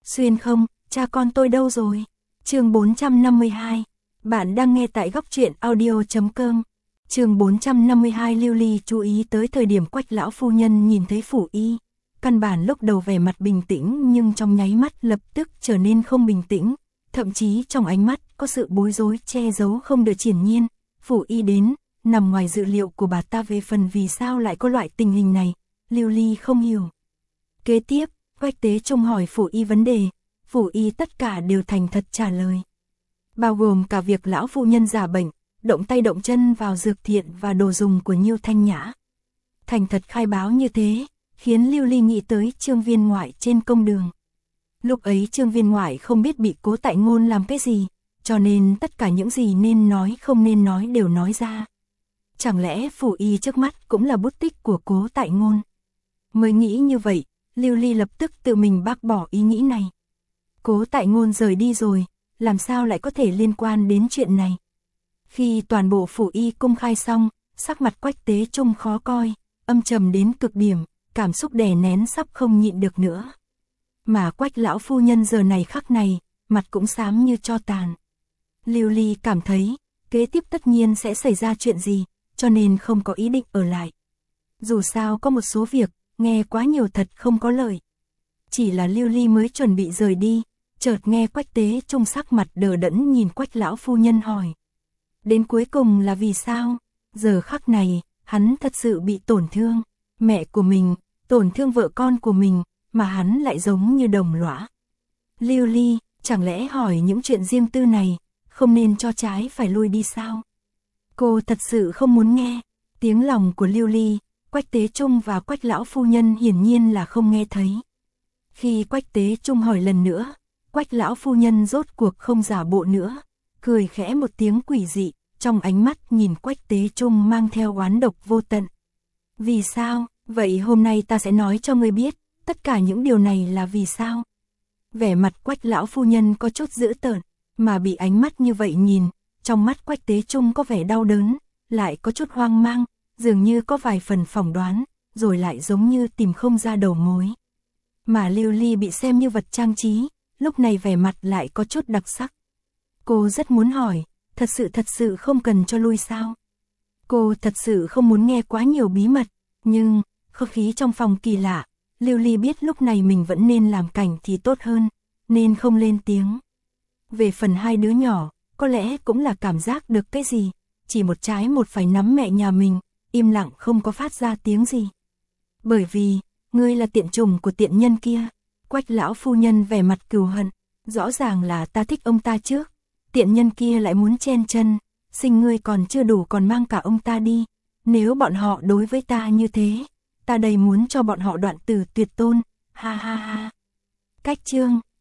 Xuyên không, cha con tôi đâu rồi? Chương 452. Bạn đang nghe tại góc truyện audio.com. Chương 452. Lưu Ly chú ý tới thời điểm Quách lão phu nhân nhìn thấy Phủ Y. Căn bản lúc đầu vẻ mặt bình tĩnh nhưng trong nháy mắt lập tức trở nên không bình tĩnh, thậm chí trong ánh mắt có sự bối rối che giấu không được triển nhiên. Phủ Y đến, nằm ngoài dự liệu của bà ta về phần vì sao lại có loại tình hình này, Lưu Ly không hiểu. Kế tiếp, Quách Tế Trung hỏi Phủ Y vấn đề, Phủ Y tất cả đều thành thật trả lời. Bao gồm cả việc lão phu nhân giả bệnh, động tay động chân vào dược thiện và đồ dùng của Nhiêu Thanh Nhã. Thành thật khai báo như thế, khiến Lưu Ly nghĩ tới Trương Viên Ngoại trên công đường. Lúc ấy Trương Viên Ngoại không biết bị Cố Tại Ngôn làm cái gì, cho nên tất cả những gì nên nói không nên nói đều nói ra. Chẳng lẽ Phủ Y trước mắt cũng là bút tích của Cố Tại Ngôn? Mới nghĩ như vậy, Lưu Ly lập tức tự mình bác bỏ ý nghĩ này. Cố Tại Ngôn rời đi rồi, làm sao lại có thể liên quan đến chuyện này? Khi toàn bộ Phủ Y công khai xong, sắc mặt Quách Tế Trung khó coi, âm trầm đến cực điểm, cảm xúc đè nén sắp không nhịn được nữa. Mà Quách lão phu nhân giờ này khắc này, mặt cũng xám như tro tàn. Lưu Ly cảm thấy, kế tiếp tất nhiên sẽ xảy ra chuyện gì, cho nên không có ý định ở lại. Dù sao có một số việc, nghe quá nhiều thật không có lợi. Chỉ là Lưu Ly mới chuẩn bị rời đi, chợt nghe Quách Tế Trung sắc mặt đờ đẫn nhìn Quách lão phu nhân hỏi. Đến cuối cùng là vì sao? Giờ khắc này, hắn thật sự bị tổn thương. Mẹ của mình, tổn thương vợ con của mình, mà hắn lại giống như đồng lõa. Lưu Ly, chẳng lẽ hỏi những chuyện riêng tư này, không nên cho trái phải lui đi sao? Cô thật sự không muốn nghe. Tiếng lòng của Lưu Ly, Quách Tế Trung và Quách lão phu nhân hiển nhiên là không nghe thấy. Khi Quách Tế Trung hỏi lần nữa, Quách lão phu nhân rốt cuộc không giả bộ nữa, cười khẽ một tiếng quỷ dị, trong ánh mắt nhìn Quách Tế Trung mang theo oán độc vô tận. Vì sao? Vậy hôm nay ta sẽ nói cho ngươi biết, tất cả những điều này là vì sao? Vẻ mặt Quách lão phu nhân có chút dữ tợn, mà bị ánh mắt như vậy nhìn, trong mắt Quách Tế Trung có vẻ đau đớn, lại có chút hoang mang, dường như có vài phần phỏng đoán, rồi lại giống như tìm không ra đầu mối. Mà Lưu Ly bị xem như vật trang trí, lúc này vẻ mặt lại có chút đặc sắc. Cô rất muốn hỏi, thật sự không cần cho lui sao? Cô thật sự không muốn nghe quá nhiều bí mật, nhưng, không khí trong phòng kỳ lạ, Lưu Ly biết lúc này mình vẫn nên làm cảnh thì tốt hơn, nên không lên tiếng. Về phần hai đứa nhỏ, có lẽ cũng là cảm giác được cái gì, chỉ một trái một phải nắm mẹ nhà mình, im lặng không có phát ra tiếng gì. Bởi vì, ngươi là tiện chủng của tiện nhân kia. Quách lão phu nhân vẻ mặt cừu hận, rõ ràng là ta thích ông ta trước, tiện nhân kia lại muốn chen chân, sinh ngươi còn chưa đủ còn mang cả ông ta đi, nếu bọn họ đối với ta như thế, ta đầy muốn cho bọn họ đoạn tử tuyệt tôn, ha ha ha. Cách chương